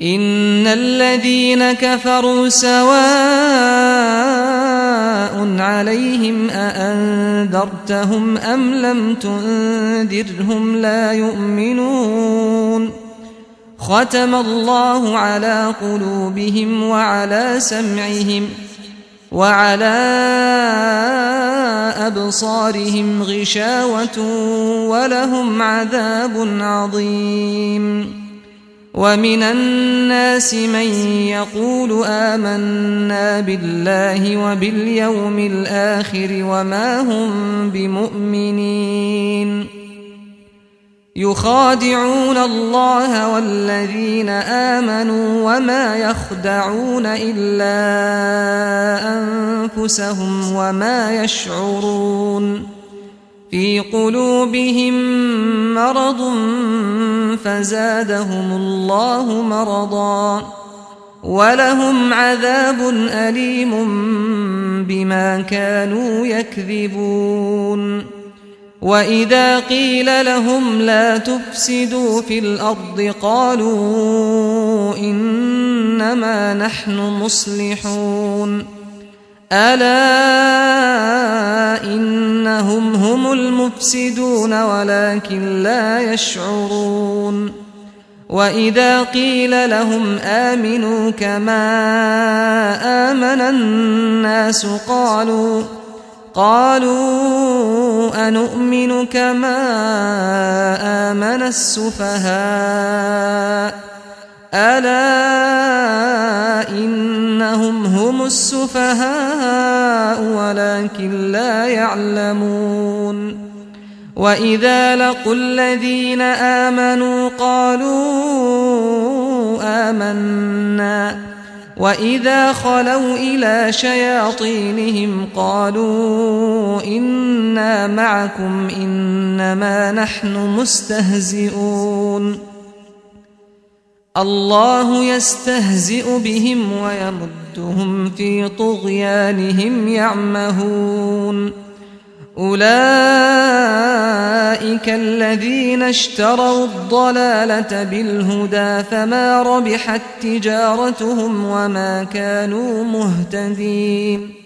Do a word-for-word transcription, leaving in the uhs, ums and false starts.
إن الذين كفروا سواء عليهم أأنذرتهم أم لم تنذرهم لا يؤمنون ختم الله على قلوبهم وعلى سمعهم وعلى أبصارهم غشاوة ولهم عذاب عظيم ومن الناس من يقول آمنا بالله وباليوم الآخر وما هم بمؤمنين يخادعون الله والذين آمنوا وما يخدعون إلا أنفسهم وما يشعرون في قلوبهم مرض فزادهم الله مرضا ولهم عذاب أليم بما كانوا يكذبون وإذا قيل لهم لا تفسدوا في الأرض قالوا إنما نحن مصلحون ألا إنهم هم المفسدون ولكن لا يشعرون وإذا قيل لهم آمنوا كما آمن الناس قالوا قالوا أنؤمن كما آمن السفهاء ألا إنهم هم السفهاء ولكن لا يعلمون وإذا لقوا الذين آمنوا قالوا آمنا وإذا خلوا إلى شياطينهم قالوا إنا معكم إنما نحن مستهزئون الله يستهزئ بهم ويمدهم في طغيانهم يعمهون أولئك الذين اشتروا الضلالة بالهدى فما ربحت تجارتهم وما كانوا مهتدين